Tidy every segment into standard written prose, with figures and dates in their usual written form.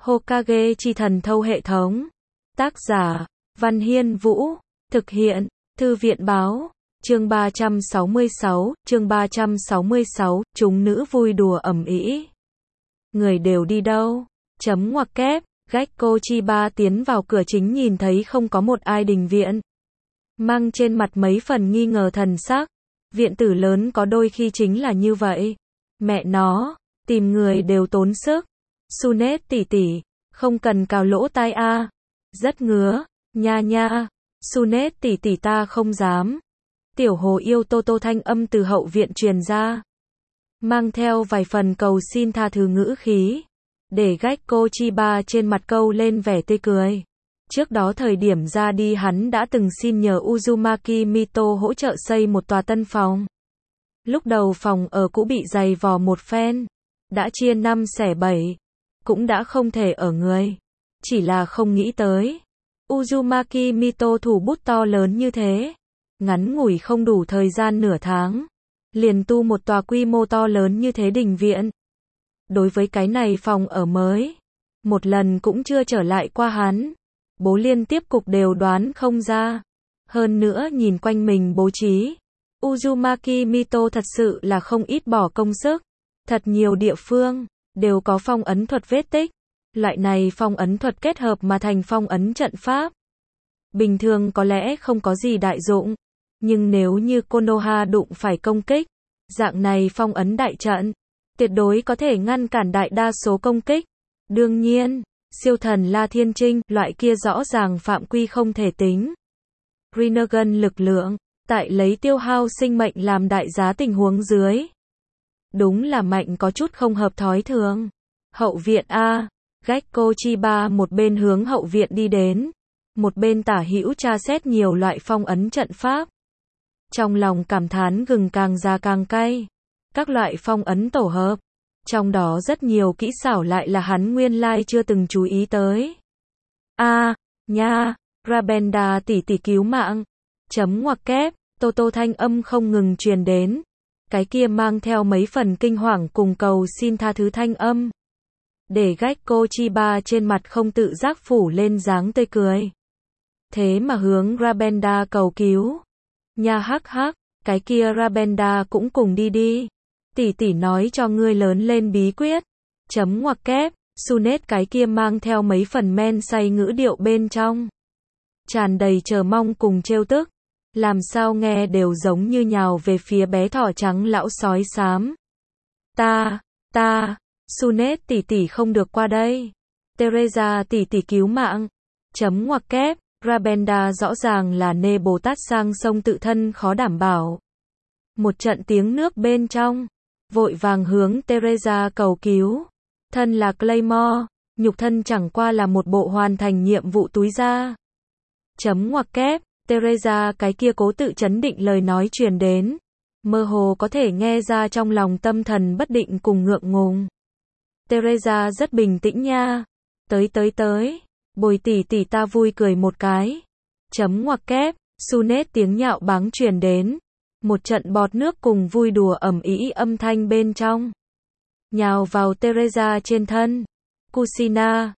Hokage chi thần thâu hệ thống. Tác giả, Văn Hiên Vũ. Thực hiện, Thư viện báo. Chương 366, chương 366, chúng nữ vui đùa ầm ĩ. Người đều đi đâu? Chấm ngoặc kép, Gekko Chiba tiến vào cửa chính nhìn thấy không có một ai đình viện. Mang trên mặt mấy phần nghi ngờ thần sắc. Viện tử lớn có đôi khi chính là như vậy. Mẹ nó, tìm người đều tốn sức. Tsunade tỷ tỷ, không cần cào lỗ tai a. Rất ngứa, nha nha. Tsunade tỷ tỷ ta không dám. Tiểu hồ yêu Toto thanh âm từ hậu viện truyền ra. Mang theo vài phần cầu xin tha thứ ngữ khí. Để Gekko Chiba trên mặt câu lên vẻ tươi cười. Trước đó thời điểm ra đi hắn đã từng xin nhờ Uzumaki Mito hỗ trợ xây một tòa tân phòng. Lúc đầu phòng ở cũ bị dày vò một phen. Đã chia 5 xẻ 7. Cũng đã không thể ở người. Chỉ là không nghĩ tới. Uzumaki Mito thủ bút to lớn như thế. Ngắn ngủi không đủ thời gian nửa tháng. Liền tu một tòa quy mô to lớn như thế đình viện. Đối với cái này phòng ở mới. Một lần cũng chưa trở lại qua hắn. Bố liên tiếp cục đều đoán không ra. Hơn nữa nhìn quanh mình bố trí. Uzumaki Mito thật sự là không ít bỏ công sức. Thật nhiều địa phương đều có phong ấn thuật vết tích. Loại này phong ấn thuật kết hợp mà thành phong ấn trận pháp. Bình thường có lẽ không có gì đại dụng. Nhưng nếu như Konoha đụng phải công kích. Dạng này phong ấn đại trận. Tuyệt đối có thể ngăn cản đại đa số công kích. Đương nhiên, siêu thần La Thiên Trinh, loại kia rõ ràng phạm quy không thể tính. Rinnegan lực lượng, tại lấy tiêu hao sinh mệnh làm đại giá tình huống dưới. Đúng là mạnh có chút không hợp thói thường. Hậu viện A, Gekko Chiba một bên hướng hậu viện đi đến. Một bên tả hữu tra xét nhiều loại phong ấn trận pháp. Trong lòng cảm thán gừng càng già càng cay. Các loại phong ấn tổ hợp. Trong đó rất nhiều kỹ xảo lại là hắn nguyên lai chưa từng chú ý tới. Nha, Rabenda tỷ tỷ cứu mạng. Chấm ngoặc kép, Toto thanh âm không ngừng truyền đến. Cái kia mang theo mấy phần kinh hoàng cùng cầu xin tha thứ thanh âm. Để Gekko Chiba trên mặt không tự giác phủ lên dáng tươi cười. Thế mà hướng Rabenda cầu cứu. Nha hắc hắc, cái kia Rabenda cũng cùng đi đi. Tỷ tỷ nói cho ngươi lớn lên bí quyết. Chấm ngoặc kép, Tsunade cái kia mang theo mấy phần men say ngữ điệu bên trong. Tràn đầy chờ mong cùng trêu tức. Làm sao nghe đều giống như nhào về phía bé thỏ trắng lão sói xám. Tsunade tỷ tỷ không được qua đây. Teresa tỷ tỷ cứu mạng. Chấm ngoặc kép, Rabenda rõ ràng là nê Bồ Tát sang sông tự thân khó đảm bảo. Một trận tiếng nước bên trong. Vội vàng hướng Teresa cầu cứu. Thân là Claymore, nhục thân chẳng qua là một bộ hoàn thành nhiệm vụ túi da. Chấm ngoặc kép, Teresa cái kia cố tự chấn định lời nói truyền đến. Mơ hồ có thể nghe ra trong lòng tâm thần bất định cùng ngượng ngùng. Teresa rất bình tĩnh nha. Tới. Bồi tỷ tỷ ta vui cười một cái. Chấm ngoặc kép, Tsunade tiếng nhạo báng truyền đến. Một trận bọt nước cùng vui đùa ầm ĩ âm thanh bên trong. Nhào vào Teresa trên thân. Kushina,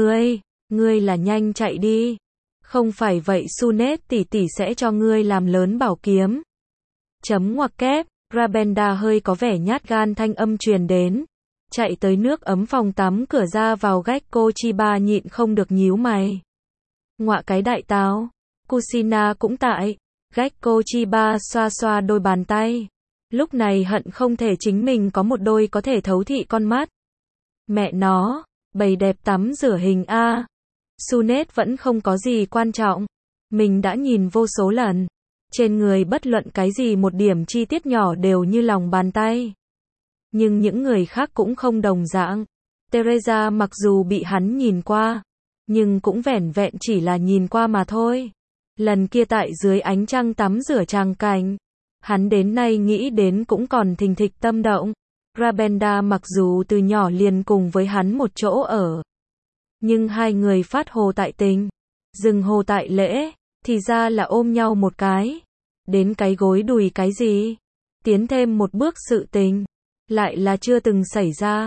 ngươi là nhanh chạy đi. Không phải vậy Tsunade tỷ tỷ sẽ cho ngươi làm lớn bảo kiếm. Chấm ngoặc kép, Rabenda hơi có vẻ nhát gan thanh âm truyền đến. Chạy tới nước ấm phòng tắm cửa ra vào Gekko Chiba nhịn không được nhíu mày. Ngọa cái đại táo. Kushina cũng tại. Gekko Chiba xoa xoa đôi bàn tay. Lúc này hận không thể chính mình có một đôi có thể thấu thị con mắt. Mẹ nó, bày đẹp tắm rửa hình A. Tsunade vẫn không có gì quan trọng. Mình đã nhìn vô số lần. Trên người bất luận cái gì một điểm chi tiết nhỏ đều như lòng bàn tay. Nhưng những người khác cũng không đồng dạng. Teresa mặc dù bị hắn nhìn qua. Nhưng cũng vẻn vẹn chỉ là nhìn qua mà thôi. Lần kia tại dưới ánh trăng tắm rửa tràng cảnh. Hắn đến nay nghĩ đến cũng còn thình thịch tâm động. Rabenda mặc dù từ nhỏ liền cùng với hắn một chỗ ở. Nhưng hai người phát hồ tại tình. Dừng hồ tại lễ. Thì ra là ôm nhau một cái. Đến cái gối đùi cái gì. Tiến thêm một bước sự tình. Lại là chưa từng xảy ra.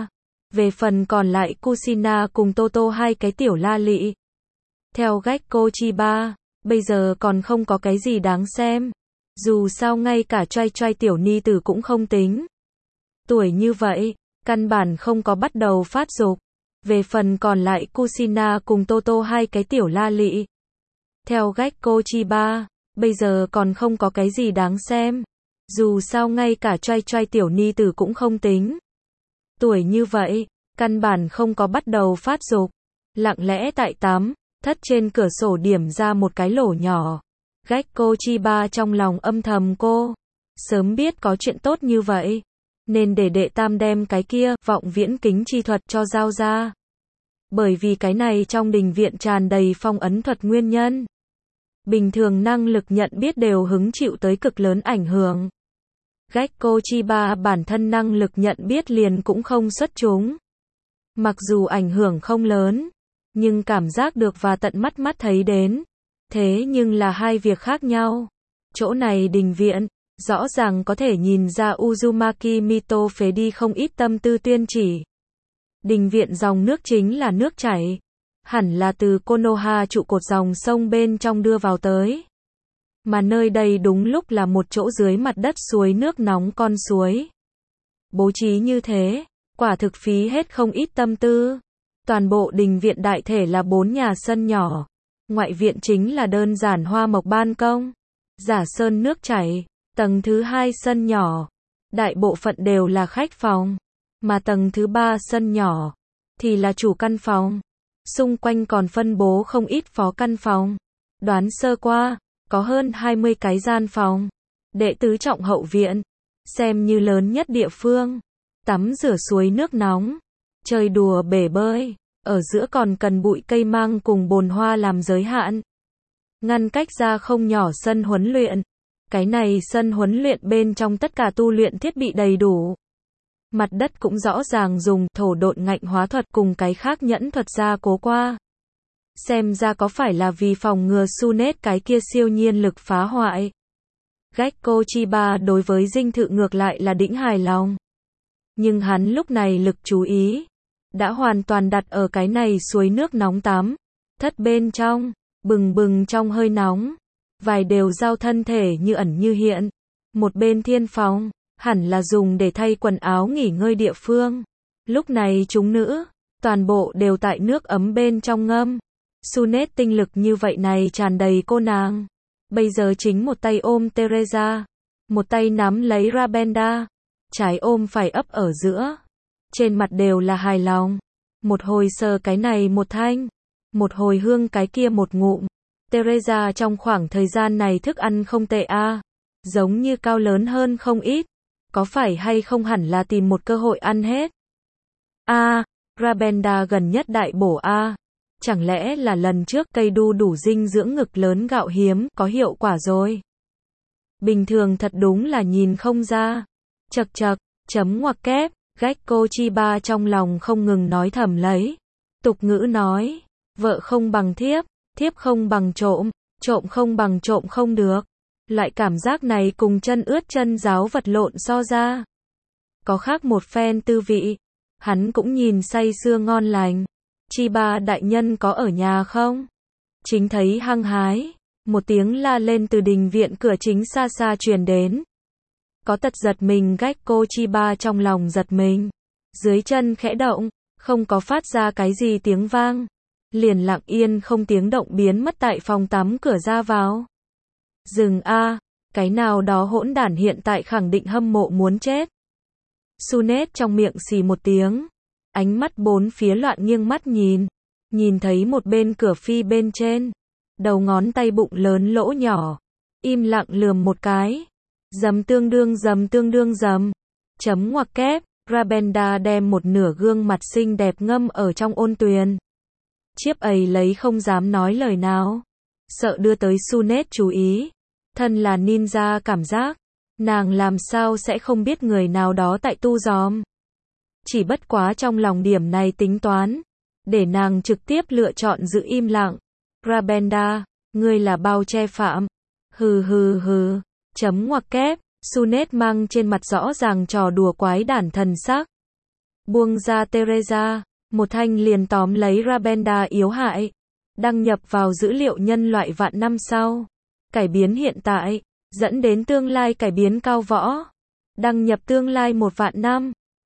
Về phần còn lại Kushina cùng Toto hai cái tiểu la lị. Theo Gekko Chiba, bây giờ còn không có cái gì đáng xem. Dù sao ngay cả choai choai tiểu ni tử cũng không tính. Tuổi như vậy, căn bản không có bắt đầu phát dục. Về phần còn lại Kushina cùng Toto hai cái tiểu la lị. Theo Gekko Chiba, bây giờ còn không có cái gì đáng xem. Dù sao ngay cả choai choai tiểu ni tử cũng không tính. Tuổi như vậy, căn bản không có bắt đầu phát dục. Lặng lẽ tại tắm, thất trên cửa sổ điểm ra một cái lỗ nhỏ. Gekko Chiba trong lòng âm thầm cô. Sớm biết có chuyện tốt như vậy. Nên để đệ tam đem cái kia, vọng viễn kính chi thuật cho giao ra. Bởi vì cái này trong đình viện tràn đầy phong ấn thuật nguyên nhân. Bình thường năng lực nhận biết đều hứng chịu tới cực lớn ảnh hưởng. Gekko Chiba bản thân năng lực nhận biết liền cũng không xuất chúng. Mặc dù ảnh hưởng không lớn, nhưng cảm giác được và tận mắt thấy đến. Thế nhưng là hai việc khác nhau. Chỗ này đình viện, rõ ràng có thể nhìn ra Uzumaki Mito phế đi không ít tâm tư tuyên chỉ. Đình viện dòng nước chính là nước chảy. Hẳn là từ Konoha trụ cột dòng sông bên trong đưa vào tới. Mà nơi đây đúng lúc là một chỗ dưới mặt đất suối nước nóng con suối. Bố trí như thế, quả thực phí hết không ít tâm tư. Toàn bộ đình viện đại thể là 4 nhà sân nhỏ. Ngoại viện chính là đơn giản hoa mộc ban công. Giả sơn nước chảy. Tầng thứ 2 sân nhỏ. Đại bộ phận đều là khách phòng. Mà tầng thứ 3 sân nhỏ thì là chủ căn phòng. Xung quanh còn phân bố không ít phó căn phòng. Đoán sơ qua, có hơn 20 cái gian phòng. Đệ tứ trọng hậu viện, xem như lớn nhất địa phương. Tắm rửa suối nước nóng, chơi đùa bể bơi, ở giữa còn cần bụi cây mang cùng bồn hoa làm giới hạn. Ngăn cách ra không nhỏ sân huấn luyện. Cái này sân huấn luyện bên trong tất cả tu luyện thiết bị đầy đủ. Mặt đất cũng rõ ràng dùng thổ độn ngạnh hóa thuật cùng cái khác nhẫn thuật gia cố qua. Xem ra có phải là vì phòng ngừa Sunet cái kia siêu nhiên lực phá hoại. Gekko Chiba đối với dinh thự ngược lại là đĩnh hài lòng. Nhưng hắn lúc này lực chú ý đã hoàn toàn đặt ở cái này suối nước nóng tắm. Thất bên trong, bừng bừng trong hơi nóng. Vài đều giao thân thể như ẩn như hiện. Một bên thiên phòng, hẳn là dùng để thay quần áo nghỉ ngơi địa phương. Lúc này chúng nữ, toàn bộ đều tại nước ấm bên trong ngâm. Sunet tinh lực như vậy này tràn đầy cô nàng. Bây giờ chính một tay ôm Teresa, một tay nắm lấy Rabenda, trái ôm phải ấp ở giữa. Trên mặt đều là hài lòng. Một hồi sờ cái này một thanh, một hồi hương cái kia một ngụm. Teresa trong khoảng thời gian này thức ăn không tệ a, giống như cao lớn hơn không ít. Có phải hay không hẳn là tìm một cơ hội ăn hết. Rabenda gần nhất đại bổ a. Chẳng lẽ là lần trước cây đu đủ dinh dưỡng ngực lớn gạo hiếm có hiệu quả rồi. Bình thường thật đúng là nhìn không ra. Chật chật, chấm ngoặc kép, Gekko Chiba trong lòng không ngừng nói thầm lấy. Tục ngữ nói, vợ không bằng thiếp, thiếp không bằng trộm, trộm không bằng trộm không được. Loại cảm giác này cùng chân ướt chân ráo vật lộn so ra. Có khác một phen tư vị. Hắn cũng nhìn say sưa ngon lành. Chiba đại nhân có ở nhà không? Chính thấy hăng hái. Một tiếng la lên từ đình viện cửa chính xa xa truyền đến. Có tật giật mình Gekko Chiba trong lòng giật mình. Dưới chân khẽ động, không có phát ra cái gì tiếng vang. Liền lặng yên không tiếng động biến mất tại phòng tắm cửa ra vào. Dừng a, cái nào đó hỗn đản hiện tại khẳng định hâm mộ muốn chết. Sunet trong miệng xì một tiếng. Ánh mắt bốn phía loạn nghiêng mắt nhìn. Nhìn thấy một bên cửa phi bên trên. Đầu ngón tay bụng lớn lỗ nhỏ. Im lặng lườm một cái. Dầm tương đương dầm. Chấm ngoặc kép. Rabenda đem một nửa gương mặt xinh đẹp ngâm ở trong ôn tuyền. Chiếp ấy lấy không dám nói lời nào. Sợ đưa tới Sunet chú ý. Thân là ninja cảm giác. Nàng làm sao sẽ không biết người nào đó tại tu giòm. Chỉ bất quá trong lòng điểm này tính toán. Để nàng trực tiếp lựa chọn giữ im lặng. Rabenda, ngươi là bao che phạm. Hừ. Chấm ngoặc kép. Sunet mang trên mặt rõ ràng trò đùa quái đản thần sắc. Buông ra Teresa, một thanh liền tóm lấy Rabenda yếu hại. Đăng nhập vào dữ liệu nhân loại vạn năm sau. Cải biến hiện tại, dẫn đến tương lai cải biến cao võ. Đăng nhập tương lai 1 vạn năm.